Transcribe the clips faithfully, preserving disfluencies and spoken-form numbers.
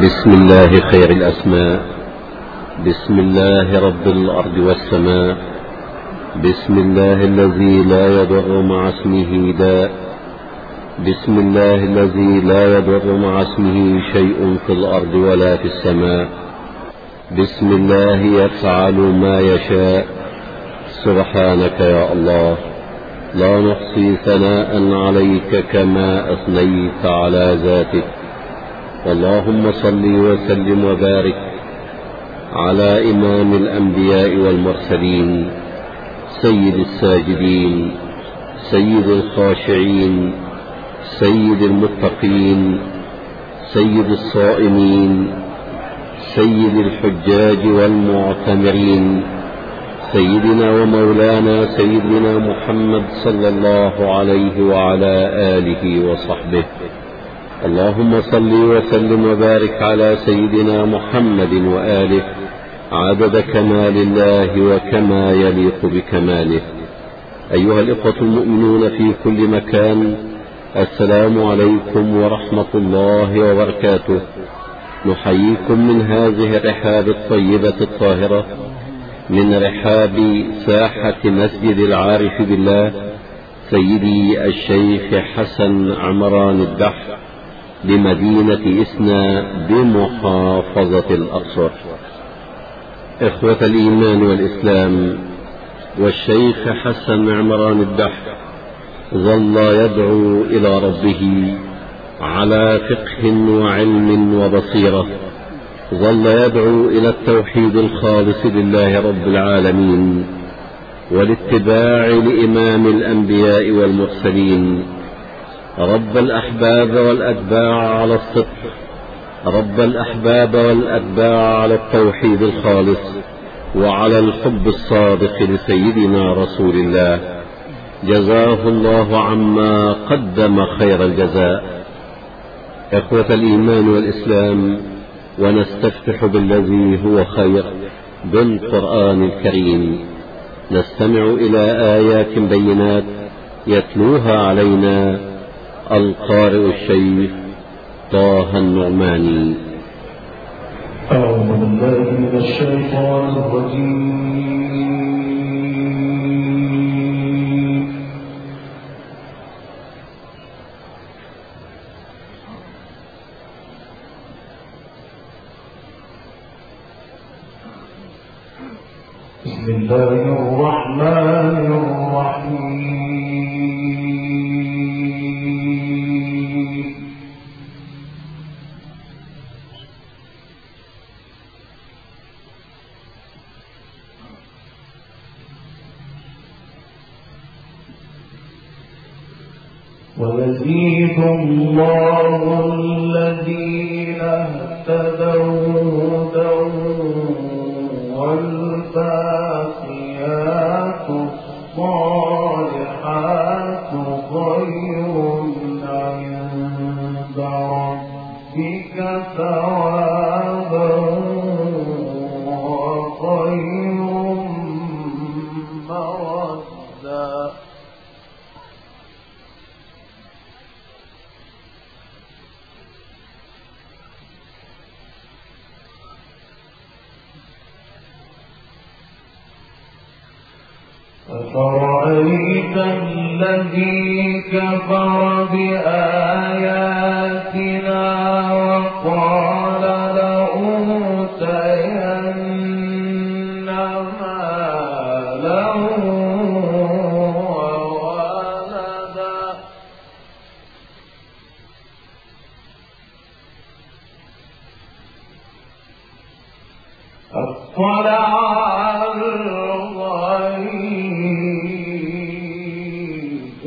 بسم الله خير الأسماء. بسم الله رب الأرض والسماء. بسم الله الذي لا يضر مع اسمه داء. بسم الله الذي لا يضر مع اسمه شيء في الأرض ولا في السماء. بسم الله يفعل ما يشاء. سبحانك يا الله، لا نحصي ثناء عليك كما أثنيت على ذاتك. اللهم صل وسلم وبارك على إمام الأنبياء والمرسلين، سيد الساجدين، سيد الخاشعين، سيد المتقين، سيد الصائمين، سيد الحجاج والمعتمرين، سيدنا ومولانا سيدنا محمد صلى الله عليه وعلى آله وصحبه. اللهم صل وسلم وبارك على سيدنا محمد وآله عدد كمال الله وكما يليق بكماله. أيها الإخوة المؤمنون في كل مكان، السلام عليكم ورحمة الله وبركاته. نحييكم من هذه الرحاب الطيبة الطاهرة، من رحاب ساحة مسجد العارف بالله سيدي الشيخ حسن عمران الدح بمدينة إسنا بمحافظة الأقصر. إخوة الإيمان والإسلام، والشيخ حسن عمران الدح ظل يدعو إلى ربه على فقه وعلم وبصيرة، ظل يدعو إلى التوحيد الخالص لله رب العالمين والاتباع لإمام الأنبياء والمرسلين، رب الأحباب والأتباع على الصدق، رب الأحباب والأتباع على التوحيد الخالص وعلى الحب الصادق لسيدنا رسول الله. جزاه الله عما قدم خير الجزاء. إخوة الإيمان والإسلام، ونستفتح بالذي هو خير بالقرآن الكريم، نستمع إلى آيات بينات يتلوها علينا القارئ الشيخ طه النعماني. أعوذ بالله من الشيطان الرجيم. بسم الله الرحمن الرحيم. ويزيد الله الذين اهتدوا هدى والباقيات الصالحات خير عند ربك ثوابا وخير مردا. أفرأيت الذي كفر بآياتنا وقال لأوتين مالا وولدا. أطلع على الغيب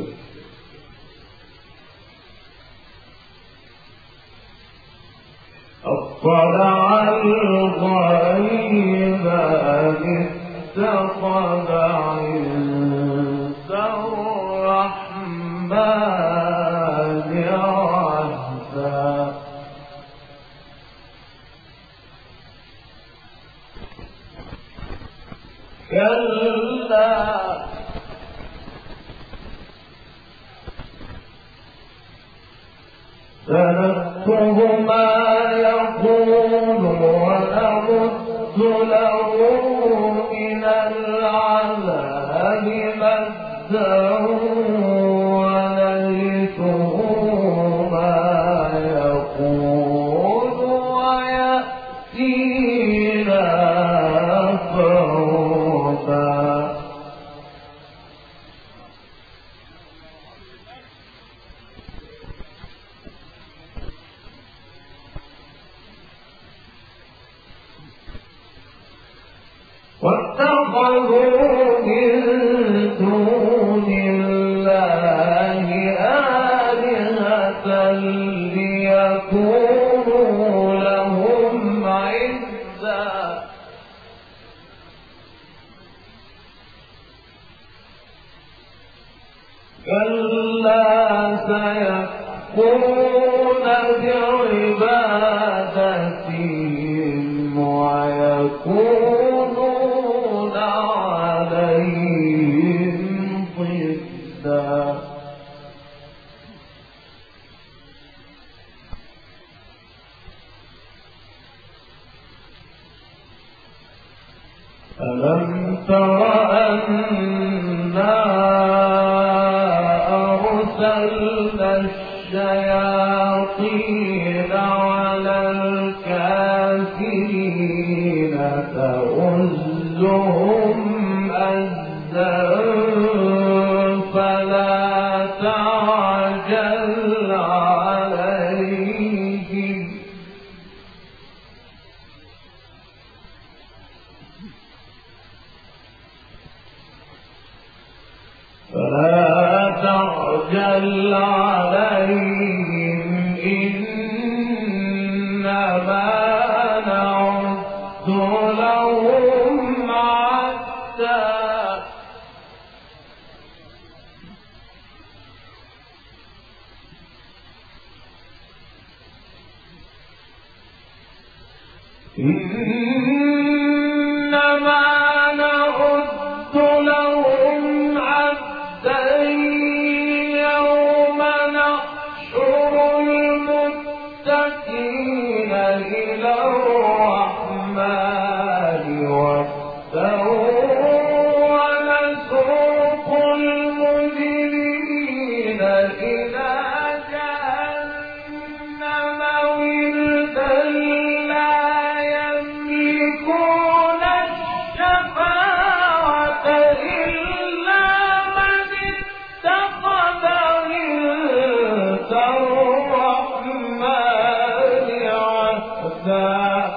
أطلع الغيب أم اتخذ عند الرحمن عهدا. كلا سنكتب ما يقول واتخذوا من دون الله آلهة ليكونوا لهم عزا كلا سيكفرون بعبادتهم ويكونون عليهم ضدا ألم تر أنا أرسلنا الشياطين على الكافرين تؤزهم أزا فلا تعجل عليهم فلا تعجل عليهم إنما نعد لهم عدا إنما نعد لهم عدا يوم نحشر المتقين إلى الرحمن وفدا ونسوق المجرمين إلى جهنم وردا لا يملكون الشفاعة إلا من اتخذ عند الرحمن عهدا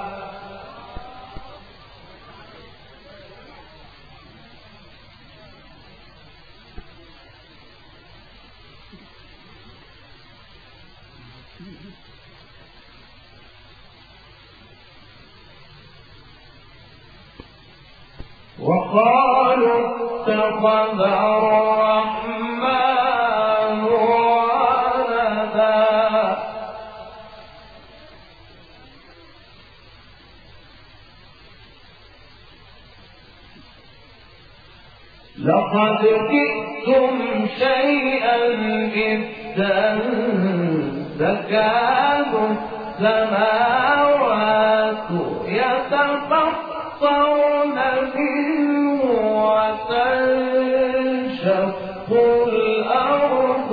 وقالوا اتخذ الرحمن ولدا لقد جئتم شيئا إدا تكاد السماوات يتفطرن منه وتنشق الأرض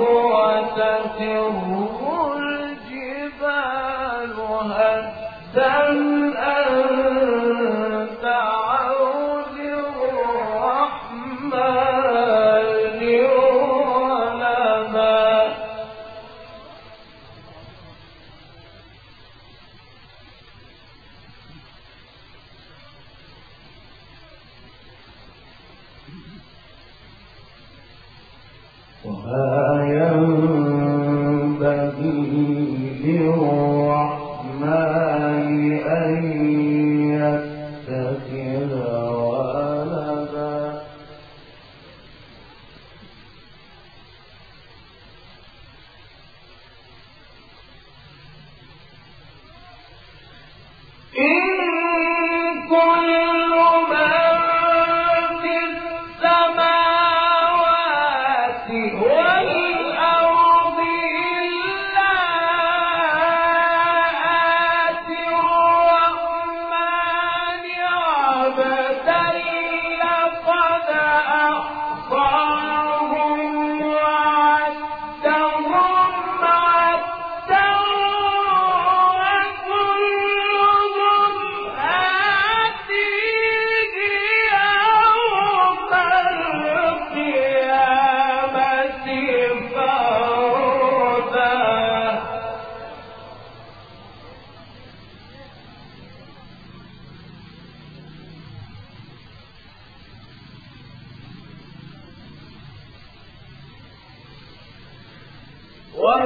وتخر الجبال هدا أن دعوا للرحمن ولدا وما ينبغي للرحمن أن يتخذ ولدا إن كل من في السماوات والأرض إلا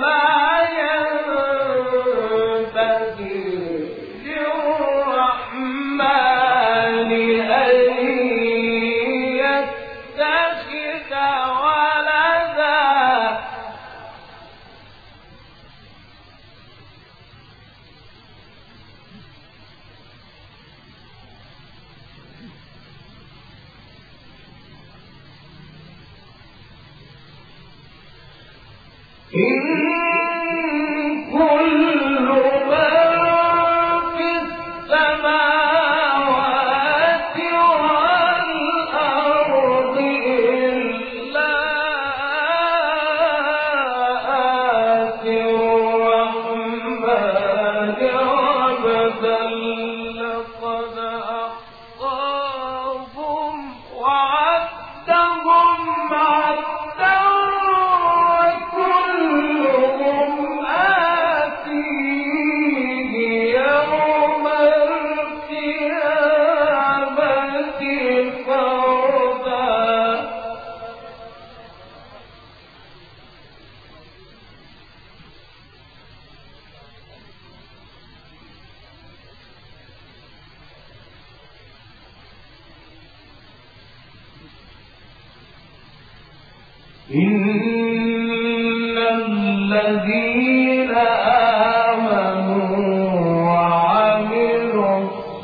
إن الذين آمنوا وعملوا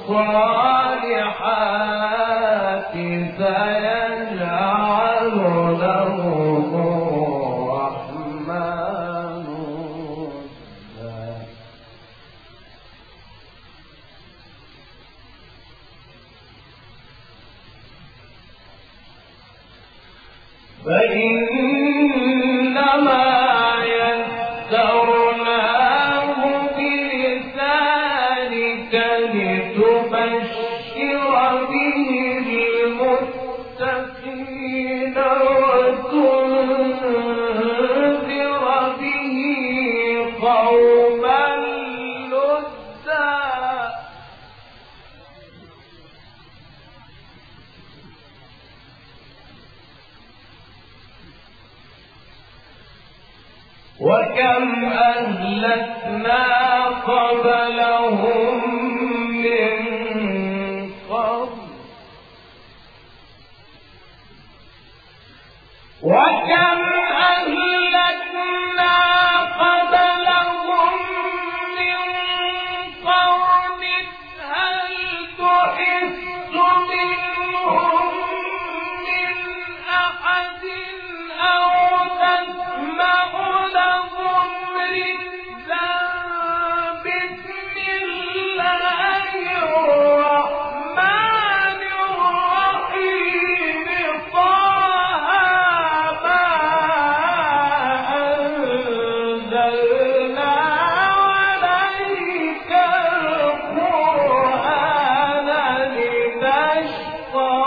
الصالحات سيجعل لهم الرحمن ودا فإنما يسرناه بلسانك لتبشر به المتقين وتنذر به قوما لدا وكم أهلكنا قبلهم من قرن وكم أهلكنا قبلهم من قرن هل تحس منهم من أحد أو تسمع لهم ركزا بسم الله الرحمن الرحيم طه ما أنزلنا عليك القرآن لتشقى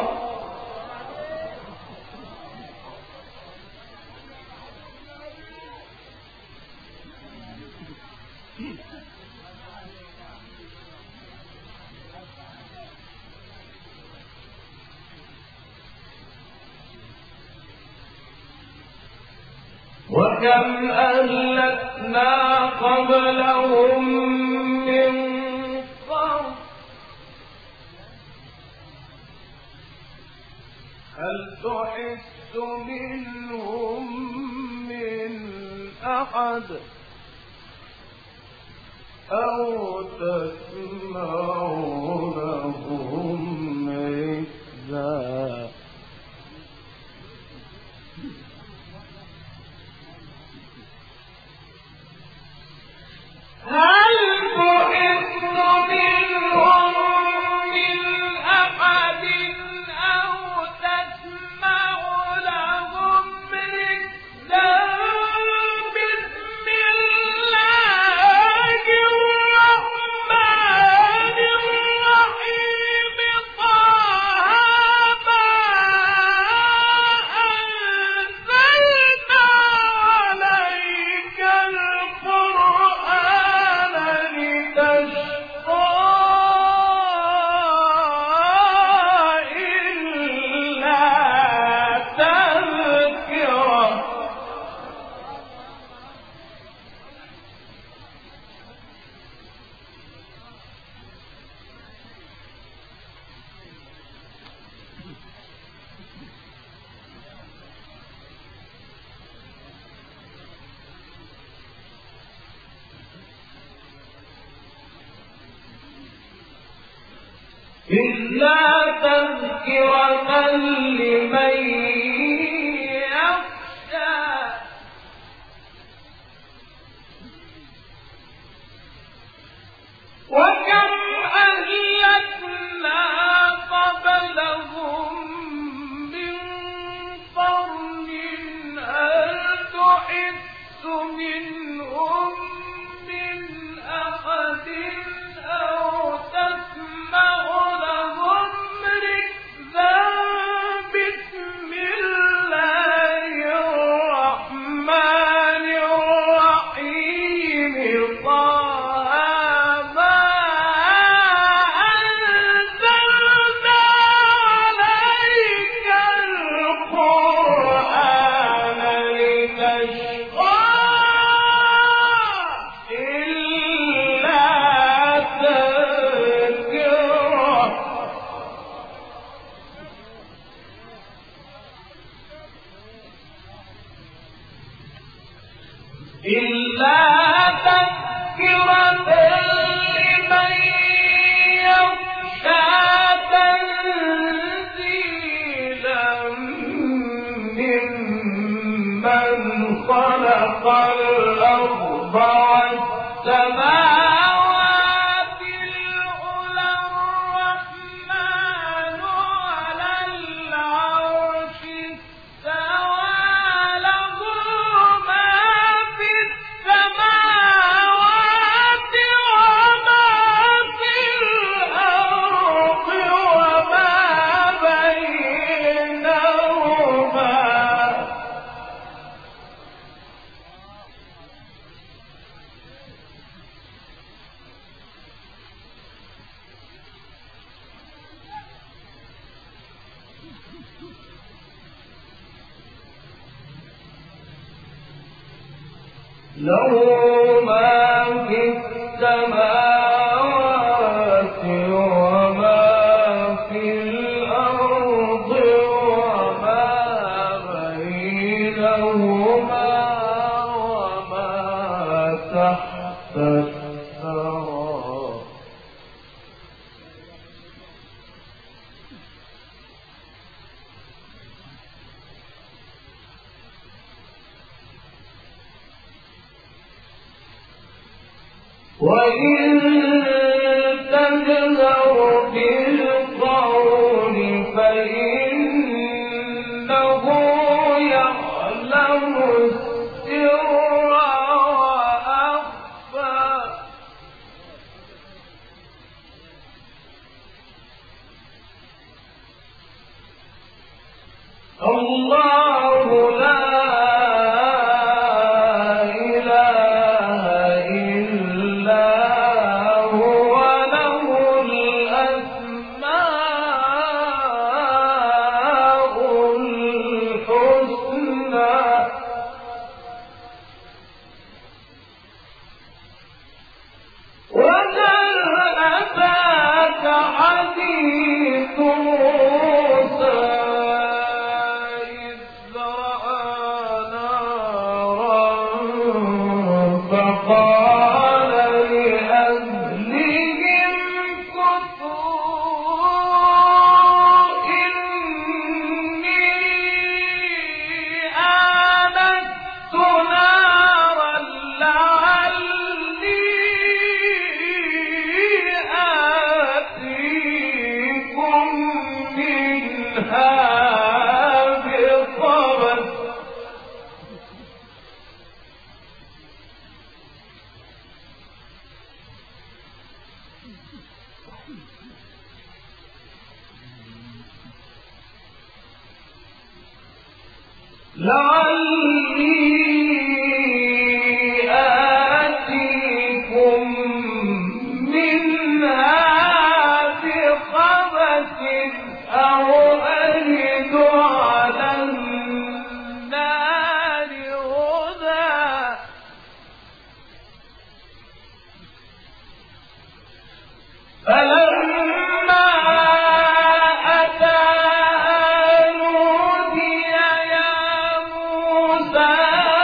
وكم أهلكنا قبلهم من قرن هل تحس منهم من أحد أو تسمع لهم ركزا هل تحس منهم من أحد أو تسمع لهم ركزا بسم الله الرحمن الرحيم إلا تذكرة لمن يخشى وكم أهلكنا قبلهم من قرن هل تحس منهم من أحد أو تسمع لهم ركزا بسم الله الرحمن الرحيم طه ما أنزلنا عليك القرآن لتشقى إلا تذكرة إلا تذكرة لمن يخشى تنزيلا ممن خلق الأرض والسماوات العلى الرحمن على العرش استوى له ما في السماوات وما في الأرض وما بينهما له ما في السماوات وما في الأرض وما بينهما وما تحت الثرى وإن تجهر بالقول فإنه يعلم السر وأخفى الله لا لعلي آتيكم منها بخبث أو أجد على النار هدى فلما أتاها نودي يا موسى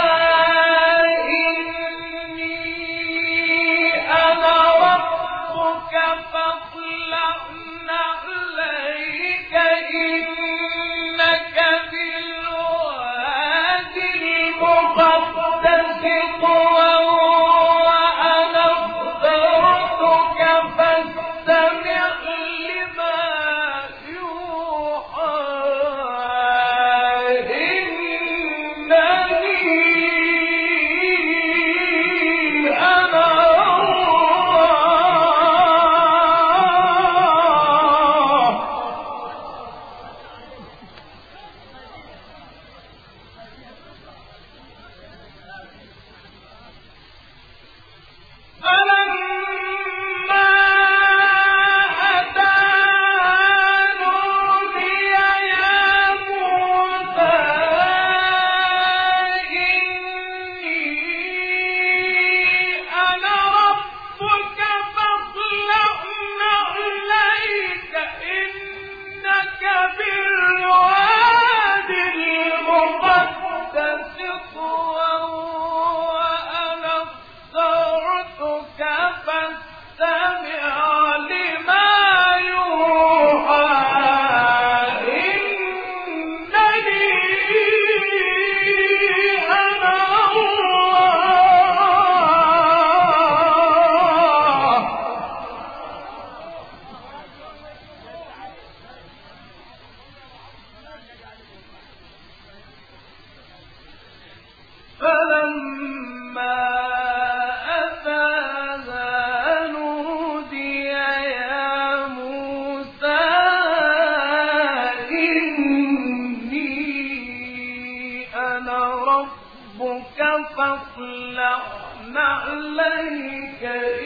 نعليك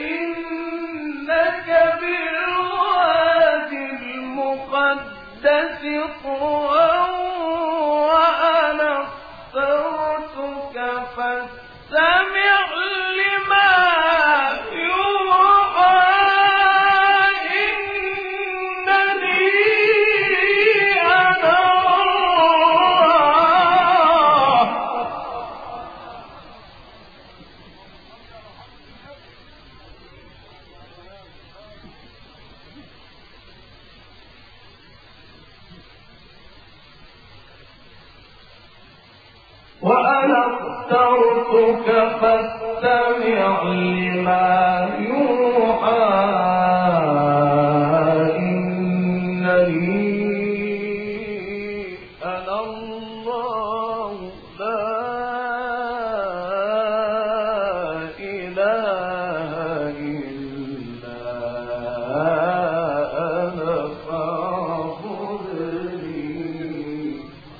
إنك بالواد المقدس طوى وأنا اخترتك فاستمع لما يوحى إنني أنا الله. وأنا اخترتك فاستمع لما يوحى إنني أنا الله لا إله إلا أنا فاعبدني.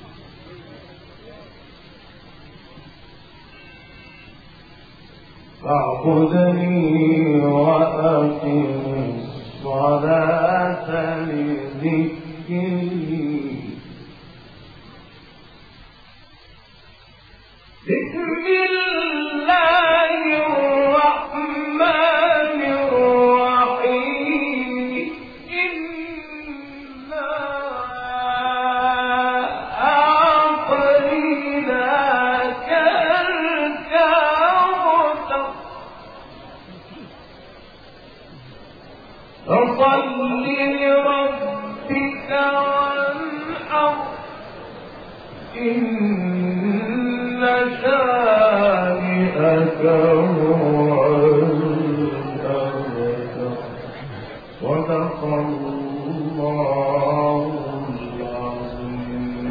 فاعبدني وأقم الصلاة لذكري. بسم الله الرحمن الرحيم. إنا أعطيناك الكوثر فصل لربك وانحر إن شانئك هو الأبتر. صدق الله العظيم.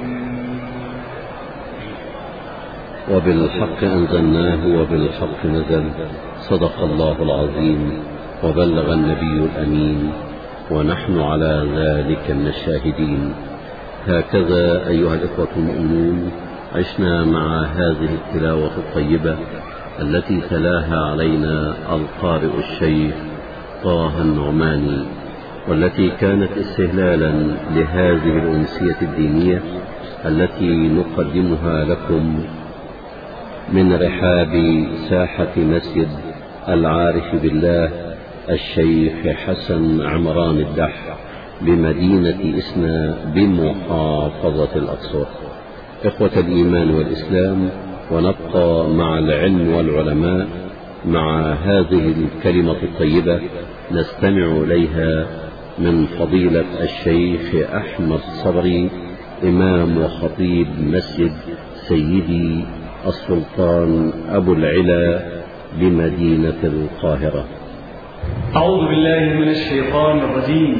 وبالحق أنزلناه وبالحق نزل. صدق الله العظيم وبلغ النبي الأمين ونحن على ذلك من الشاهدين. هكذا أيها الإخوة المؤمنون عشنا مع هذه التلاوة الطيبة التي تلاها علينا القارئ الشيخ طه النعماني، والتي كانت استهلالا لهذه الأمسية الدينية التي نقدمها لكم من رحاب ساحة مسجد العارف بالله الشيخ حسن عمران الدح بمدينة إسنا بمحافظة الأقصر. إخوة الإيمان والإسلام، ونبقى مع العلم والعلماء مع هذه الكلمة الطيبة نستمع إليها من فضيلة الشيخ أحمد صبري إمام وخطيب مسجد سيدي السلطان أبو العلا بمدينة القاهرة. أعوذ بالله من الشيطان الرجيم.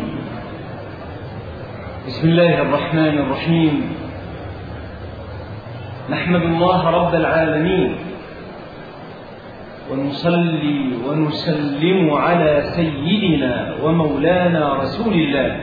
بسم الله الرحمن الرحيم. نحمد الله رب العالمين ونصلي ونسلم على سيدنا ومولانا رسول الله.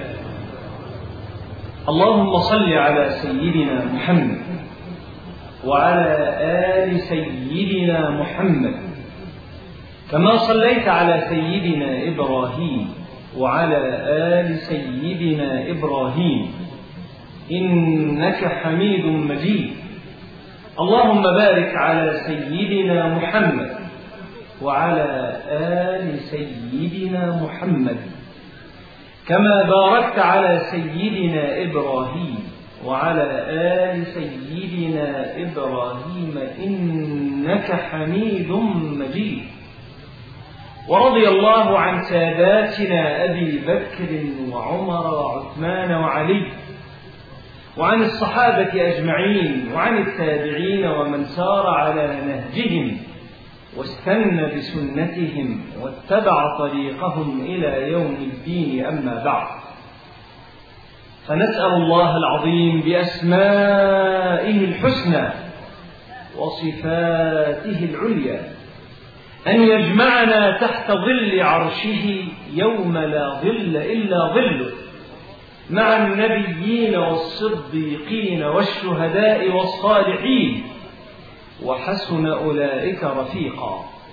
اللهم صل على سيدنا محمد وعلى آل سيدنا محمد كما صليت على سيدنا إبراهيم وعلى آل سيدنا إبراهيم إنك حميد مجيد. اللهم بارك على سيدنا محمد وعلى آل سيدنا محمد كما باركت على سيدنا إبراهيم وعلى آل سيدنا إبراهيم إنك حميد مجيد. ورضي الله عن ساداتنا أبي بكر وعمر وعثمان وعلي وعن الصحابة أجمعين وعن التابعين ومن سار على نهجهم واستنى بسنتهم واتبع طريقهم إلى يوم الدين. أما بعد، فنسأل الله العظيم بأسمائه الحسنى وصفاته العليا أن يجمعنا تحت ظل عرشه يوم لا ظل إلا ظله، مع النبيين والصديقين والشهداء والصالحين، وحسن أولئك رفيقا.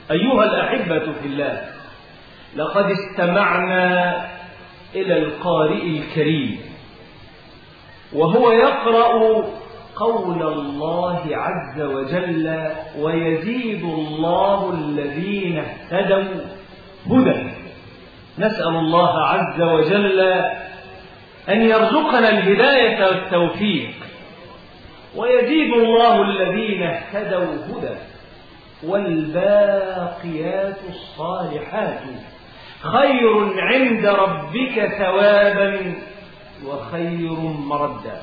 أيها الأحبة في الله، لقد استمعنا إلى القارئ الكريم وهو يقرأ قول الله عز وجل: ويزيد الله الذين اهتدوا هدى. نسأل الله عز وجل أن يرزقنا الهداية والتوفيق. ويزيد الله الذين اهتدوا هدى والباقيات الصالحات خير عند ربك ثوابا وخير مردا.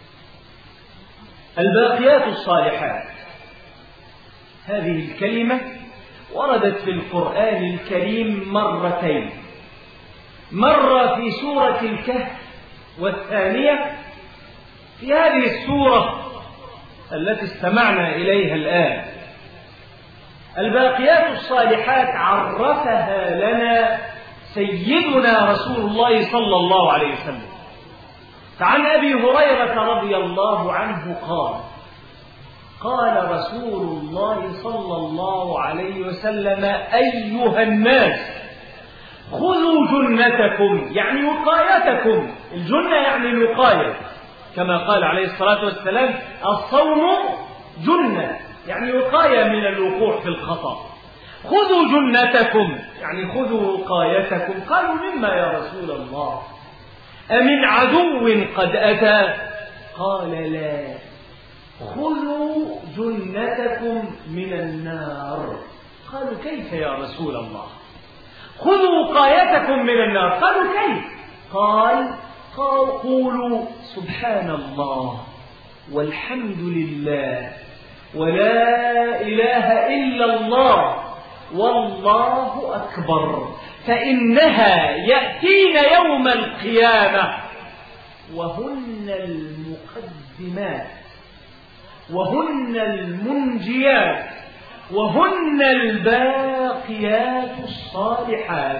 الباقيات الصالحات، هذه الكلمة وردت في القرآن الكريم مرتين، مرة في سورة الكهف، والثانية في هذه السورة التي استمعنا إليها الآن. الباقيات الصالحات عرفها لنا سيدنا رسول الله صلى الله عليه وسلم. فعن أبي هريرة رضي الله عنه قال: قال رسول الله صلى الله عليه وسلم: أيها الناس، خذوا جنتكم، يعني وقايتكم. الجنة يعني الوقاية، كما قال عليه الصلاة والسلام: الصوم جنة، يعني وقاية من الوقوع في الخطأ. خذوا جنتكم يعني خذوا وقايتكم. قالوا: مما يا رسول الله؟ أمن عدو قد أتى؟ قال: لا، خذوا جنتكم من النار. قالوا: كيف يا رسول الله؟ خذوا وقايتكم من النار. قالوا: كيف؟ قال: قولوا سبحان الله والحمد لله ولا إله إلا الله والله أكبر، فإنها يأتين يوم القيامة وهن المقدمات وهن المنجيات وهن الباقيات الصالحات.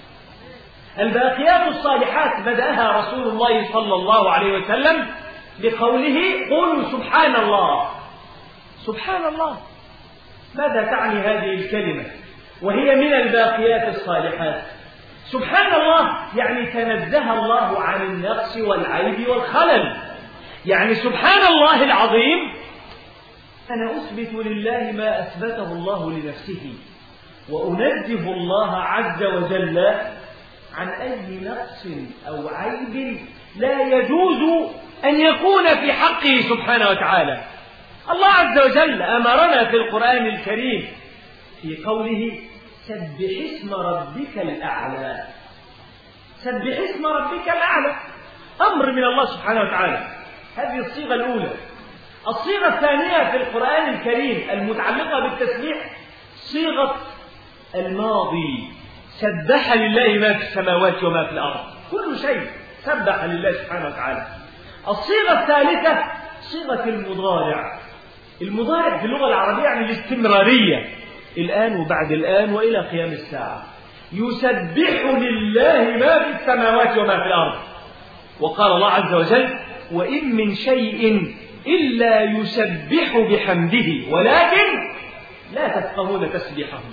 الباقيات الصالحات بدأها رسول الله صلى الله عليه وسلم بقوله: قولوا سبحان الله. سبحان الله، ماذا تعني هذه الكلمة وهي من الباقيات الصالحات؟ سبحان الله يعني تنزه الله عن النقص والعيب والخلل. يعني سبحان الله العظيم، أنا أثبت لله ما أثبته الله لنفسه، وأنزه الله عز وجل عن أي نقص أو عيب لا يجوز أن يكون في حقه سبحانه وتعالى. الله عز وجل أمرنا في القرآن الكريم في قوله: سبح اسم ربك الأعلى. سبح اسم ربك الأعلى، أمر من الله سبحانه وتعالى. هذه الصيغة الأولى. الصيغة الثانية في القرآن الكريم المتعلقة بالتسبيح صيغة الماضي: سبح لله ما في السماوات وما في الأرض، كل شيء سبح لله سبحانه وتعالى. الصيغة الثالثة صيغة المضارع. المضارع في اللغة العربية يعني الاستمرارية، الآن وبعد الآن وإلى قيام الساعة. يسبح لله ما في السماوات وما في الأرض. وقال الله عز وجل: وإن من شيء إلا يسبح بحمده ولكن لا تفقهون تسبيحهم.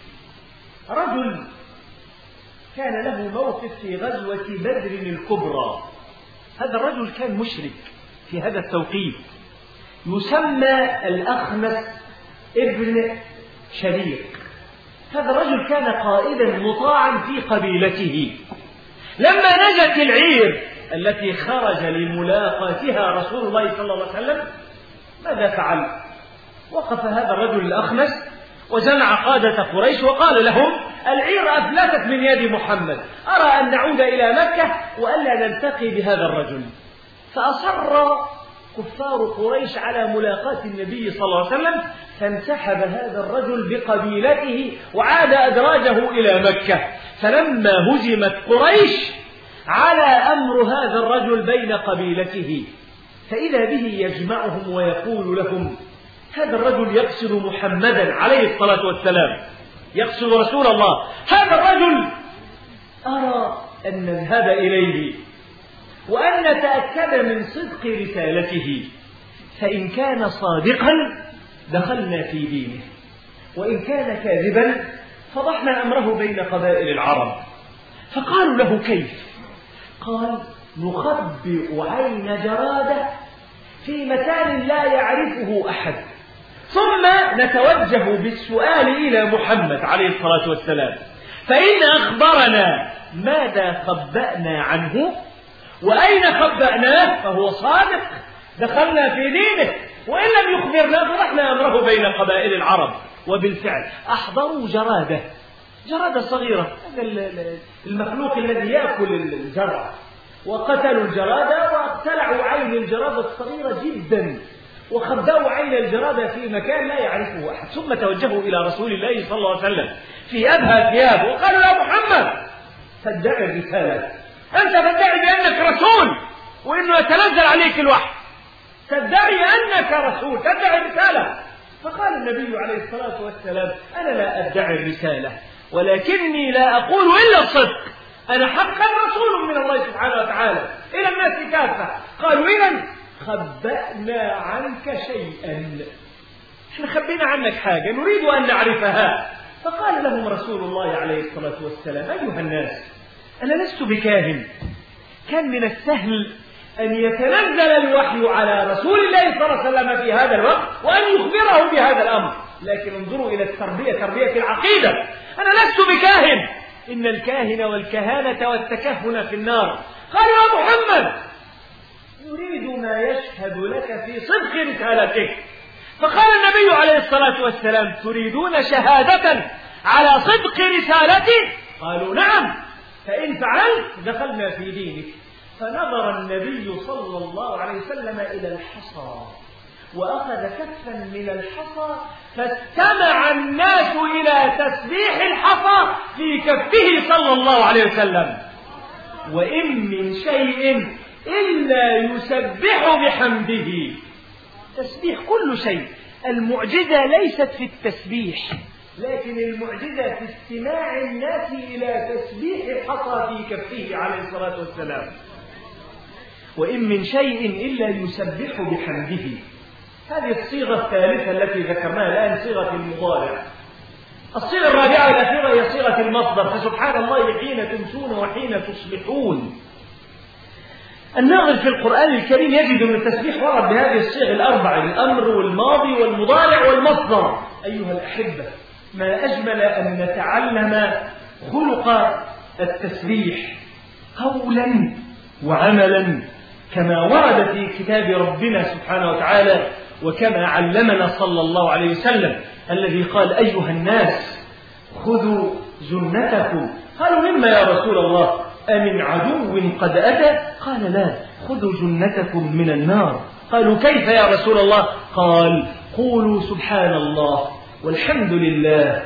رجل كان له موقف في غزوة بدر الكبرى. هذا الرجل كان مشرك في هذا التوقيت، يسمى الأخنس ابن شريق. هذا الرجل كان قائدا مطاعا في قبيلته. لما نجت العير التي خرج لملاقاتها رسول الله صلى الله عليه وسلم، ماذا فعل؟ وقف هذا الرجل الأخنس وجمع قادة قريش وقال لهم: العير أفلتت من يد محمد، أرى أن نعود إلى مكة وألا نلتقي بهذا الرجل. فأصر كفار قريش على ملاقاة النبي صلى الله عليه وسلم، فانسحب هذا الرجل بقبيلته وعاد أدراجه إلى مكة. فلما هزمت قريش على أمر هذا الرجل بين قبيلته، فإذا به يجمعهم ويقول لهم: هذا الرجل يقصد محمدا عليه الصلاة والسلام، يقصد رسول الله. هذا الرجل أرى أن نذهب إليه وأن نتأكد من صدق رسالته، فإن كان صادقا دخلنا في دينه، وإن كان كاذبا فضحنا أمره بين قبائل العرب. فقالوا له: كيف؟ قال: نخبئ عين جرادة في مكان لا يعرفه أحد، ثم نتوجه بالسؤال إلى محمد عليه الصلاة والسلام، فإن أخبرنا ماذا خبأنا عنه وأين خبأناه فهو صادق، دخلنا في دينه، وإن لم يخبرنا فضحنا أمره بين قبائل العرب. وبالفعل أحضروا جرادة، جرادة صغيرة، المخلوق الذي يأكل الزرع، وقتلوا الجرادة واقتلعوا عين الجرادة الصغيرة جدا، وخبأوا عين الجرادة في مكان لا يعرفه أحد. ثم توجهوا إلى رسول الله صلى الله عليه وسلم في أبهى ثياب وقالوا: يا محمد، تدعي الرسالة، أنت تدعي بأنك رسول وإنه يتنزل عليك الوحي، تدعي أنك رسول، تدعي الرسالة. فقال النبي عليه الصلاة والسلام: أنا لا أدعي الرسالة، ولكني لا أقول إلا الصدق، أنا حقا رسول من الله سبحانه وتعالى إلى الناس كافة. قالوا: إذن خبأنا عنك شيئا، احنا خبينا عنك حاجة نريد أن نعرفها. فقال لهم رسول الله عليه الصلاة والسلام: أيها الناس، أنا لست بكاهن، كان من السهل أن يتنزل الوحي على رسول الله صلى الله عليه وسلم في هذا الوقت وأن يخبره بهذا الأمر، لكن انظروا إلى التربية، تربية العقيدة. أنا لست بكاهن، إن الكاهن والكهانة والتكهن في النار. قال: يا محمد، نريد ما يشهد لك في صدق رسالتك. فقال النبي عليه الصلاة والسلام: تريدون شهادة على صدق رسالتي؟ قالوا: نعم، فإن فعلت دخلنا في دينك. فنظر النبي صلى الله عليه وسلم إلى الحصى، وأخذ كفا من الحصى، فاستمع الناس إلى تسبيح الحصى في كفه صلى الله عليه وسلم. وإن من شيء إلا يسبح بحمده. تسبيح كل شيء، المعجزة ليست في التسبيح، لكن المعجزة في استماع الناس إلى تسبيح الحصى في كفه عليه الصلاة والسلام. وإن من شيء إلا يسبح بحمده. هذه الصيغة الثالثة التي ذكرناها الآن صيغة المضارع. الصيغة الرابعة والأخيرة هي صيغة المصدر، فسبحان الله حين تمسون وحين تصبحون. الناظر في القرآن الكريم يجد أن التسبيح ورد بهذه الصيغ الأربعة: الأمر والماضي والمضارع والمصدر. أيها الأحبة، ما أجمل أن نتعلم خلق التسبيح قولا وعملا كما ورد في كتاب ربنا سبحانه وتعالى، وكما علمنا صلى الله عليه وسلم الذي قال: أيها الناس، خذوا جنتكم. قالوا: مما يا رسول الله؟ أمن عدو قد أتى؟ قال: لا، خذوا جنتكم من النار. قالوا: كيف يا رسول الله؟ قال: قولوا سبحان الله والحمد لله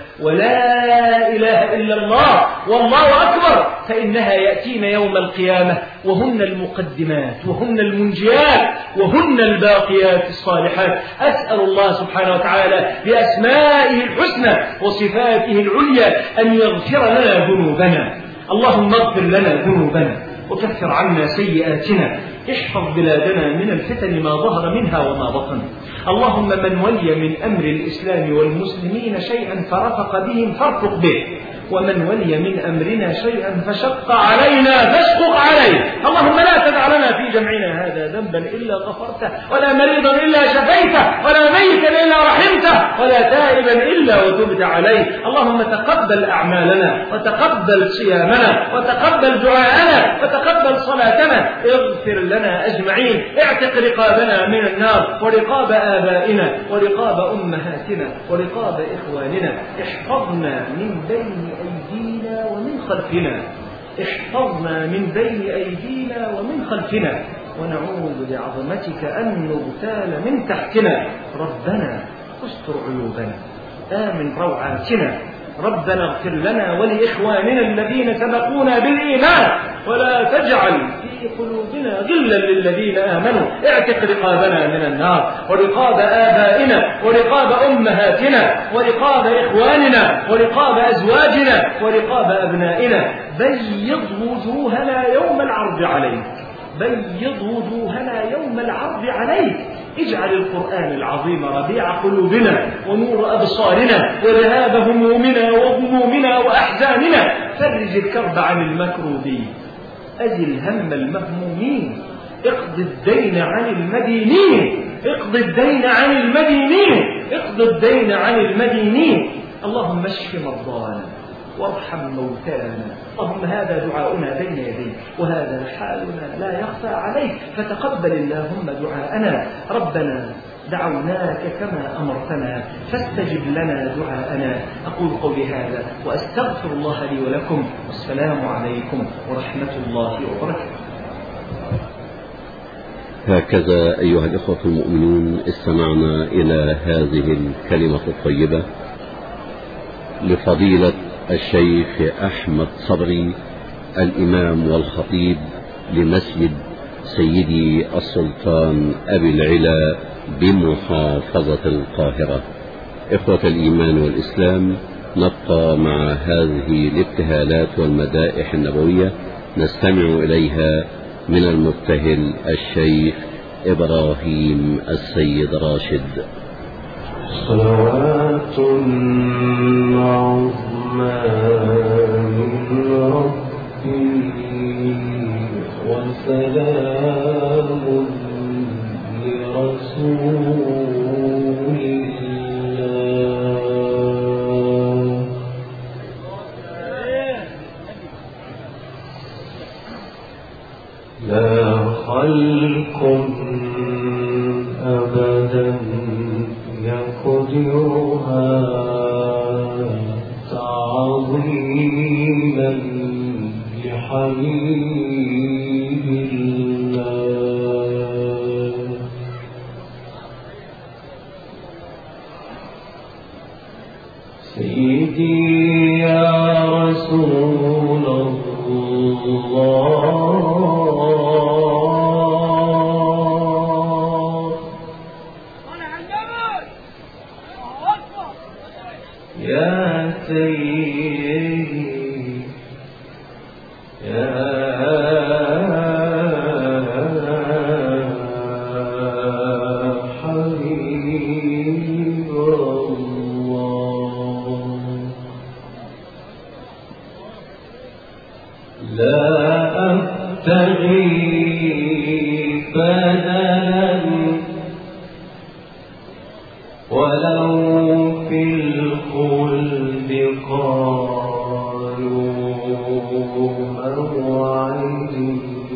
ولا إله إلا الله والله أكبر، فإنها يأتين يوم القيامة وهن المقدمات وهن المنجيات وهن الباقيات الصالحات. أسأل الله سبحانه وتعالى بأسمائه الحسنى وصفاته العليا أن يغفر لنا ذنوبنا. اللهم اغفر لنا ذنوبنا وكفر عنا سيئاتنا، احفظ بلادنا من الفتن ما ظهر منها وما بطن. اللهم من ولي من أمر الإسلام والمسلمين شيئا فرفق بهم فارفق به، ومن ولي من أمرنا شيئا فشق علينا فاشقق عليه. اللهم لا تدع لنا في جمعنا هذا ذنبا إلا غفرته، ولا مريضا إلا شفيته، ولا ميتا إلا رحمته، ولا تائبا إلا وتبت عليه. اللهم تقبل أعمالنا وتقبل صيامنا وتقبل دعاءنا وتقبل صلاتنا، اغفر لنا أجمعين، اعتق رقابنا من النار ورقاب آبائنا ورقاب أمهاتنا ورقاب إخواننا، احفظنا من بين أيدينا ومن خلفنا، احفظنا من بين أيدينا ومن خلفنا، ونعوذ بعظمتك أن نغتال من تحتنا. ربنا استر عيوبنا، آمن روعاتنا، ربنا اغفر لنا ولإخواننا الذين سبقونا بالإيمان، ولا تجعل في قلوبنا غلا للذين آمنوا، اعتق رقابنا من النار ورقاب آبائنا ورقاب أمهاتنا ورقاب إخواننا ورقاب أزواجنا ورقاب أبنائنا. بيض وجوهنا يوم العرض عليك، بيض وجوهنا يوم العرض عليك. اجعل القرآن العظيم ربيع قلوبنا ونور أبصارنا وذهاب همومنا وغمومنا وأحزاننا. فرج الكرب عن المكروبين، أزل هم المهمومين، اقض الدين عن المدينين، اقض الدين عن المدينين، اقض الدين عن المدينين. اللهم اشف مرضانا وارحم موتانا. اللهم هذا دعاؤنا بين يديك وهذا حالنا لا يخفى عليك، فتقبل اللهم دعاءنا. ربنا دعوناك كما أمرتنا فاستجب لنا دعاءنا. أقول قولي هذا وأستغفر الله لي ولكم، والسلام عليكم ورحمة الله وبركاته. هكذا أيها الإخوة المؤمنون استمعنا إلى هذه الكلمة الطيبة لفضيلة الشيخ أحمد صبري الإمام والخطيب لمسجد سيدي السلطان أبي العلا بمحافظة القاهرة. إخوة الإيمان والإسلام، نبقى مع هذه الابتهالات والمدائح النبوية نستمع إليها من المبتهل الشيخ إبراهيم السيد راشد. صلوات عظمى من ربي وسلام لرسول الله. لا خلق أبدا يقدرها تعظيما لحبيب الله. سيدي يا رسول الله، يا سيدي يا حبيب الله، لا أبتغي بدلا ولو في الخلد قالوا موعدي.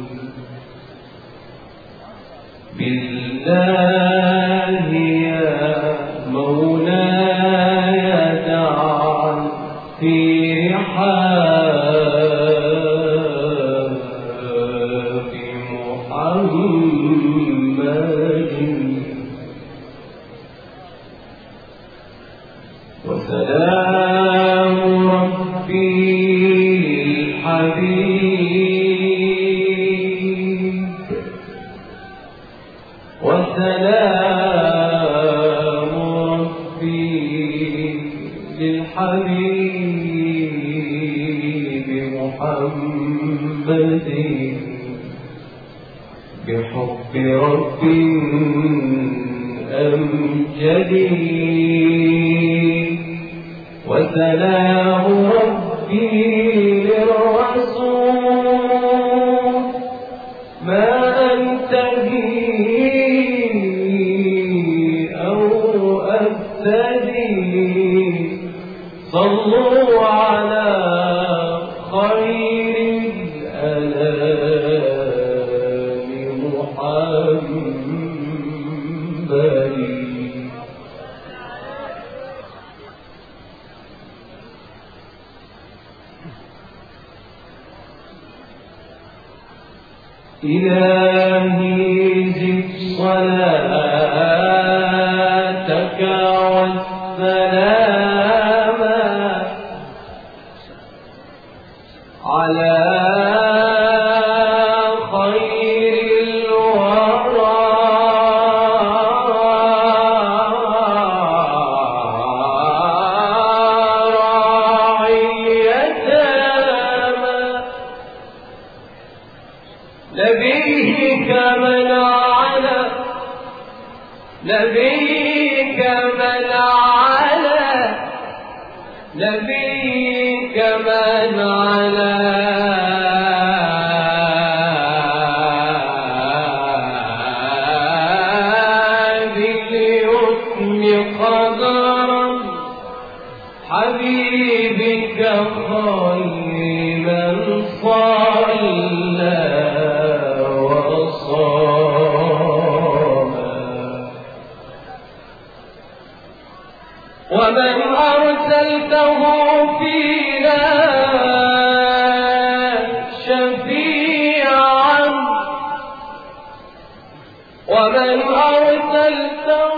بالله يا مولاي دع في رحاب محمد وسلام ربي الحبيب، وسلام ربي للحبيب محمد بحب رب أمجد، وسلام ربي للرسول ما أنتهي أو أبتدي. صلوا على خير الأنام محمد. إلهي زد صلاتك والسلام على خير الورى راعي يتامى نبيه يكفيك من على باليتم قدرا حبيبك خير من صلى وصام ومن أرسلته فينا شفيعا ومن أرسلته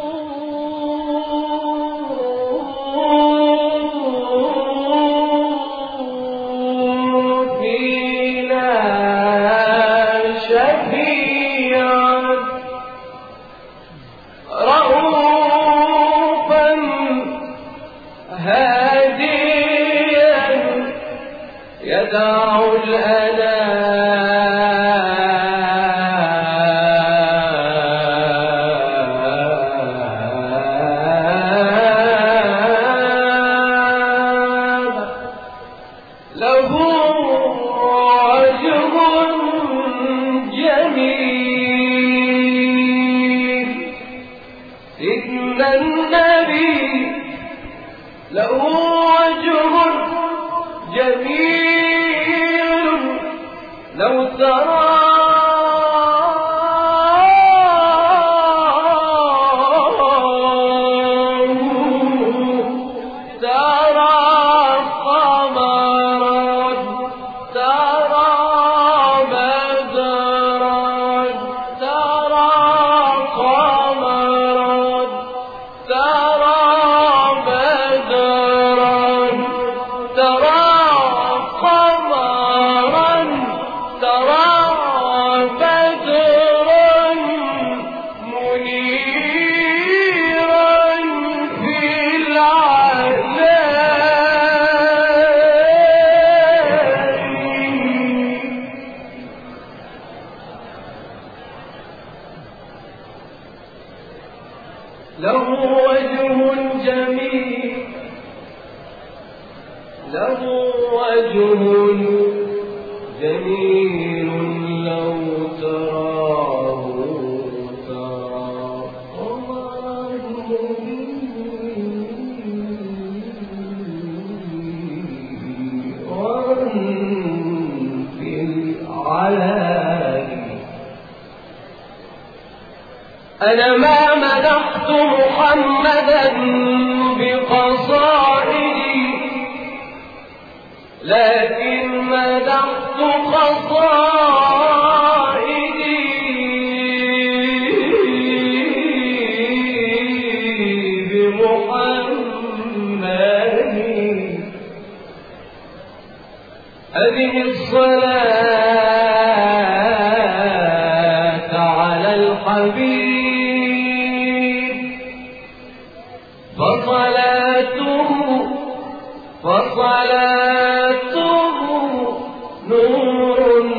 فينا شفيعا رؤوفا هاديا يدع الأنام له وجه جميل سيدنا النبي له وجه جميل لو ترى ترى قمرا ترى بدرا ترى قمرا ترى بدرا ترى قمرا ترى بدرا منيرا في العلام له وجه جميل له وجه جميل لو تراه ترى قمرا منيرا في العلام أنا ما مدحت محمدا بقصائدي لكن مدحت قصائدي بمحمد هذه الصلاة على الحبيب فصلاته فصلاته نور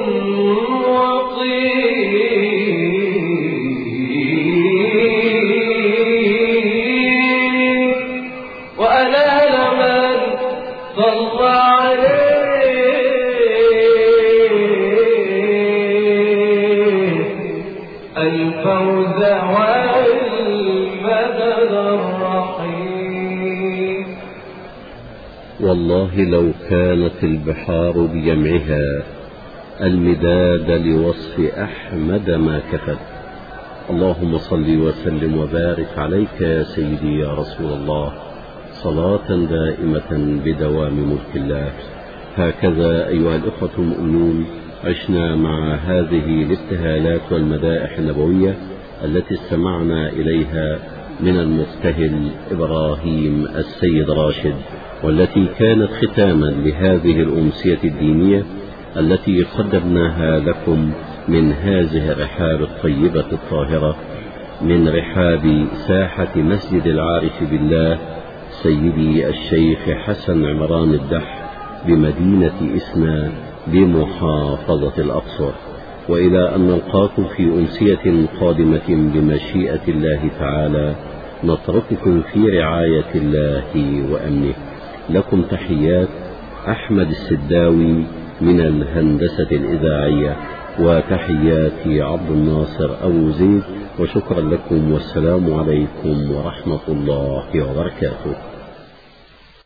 وطيب وأنا لمن صلى عليه الفوز والمدد الرحيم. والله لو كانت البحار بجمعها المداد لوصف أحمد ما كفت. اللهم صل وسلم وبارك عليك يا سيدي يا رسول الله صلاة دائمة بدوام ملك الله. هكذا أيها الإخوة المؤمنون عشنا مع هذه الابتهالات والمدائح النبوية التي استمعنا إليها من المبتهل إبراهيم السيد راشد، والتي كانت ختاما لهذه الأمسية الدينية التي قدمناها لكم من هذه الرحاب الطيبة الطاهرة، من رحاب ساحة مسجد العارف بالله سيدي الشيخ حسن عمران الدح بمدينة إسنا بمحافظة الأقصر. وإلى أن نلقاكم في أمسية قادمة بمشيئة الله تعالى، نترككم في رعاية الله وأمنه. لكم تحيات أحمد السداوي من الهندسة الإذاعية، وتحياتي عبد الناصر أبو زيد، وشكرا لكم، والسلام عليكم ورحمة الله وبركاته.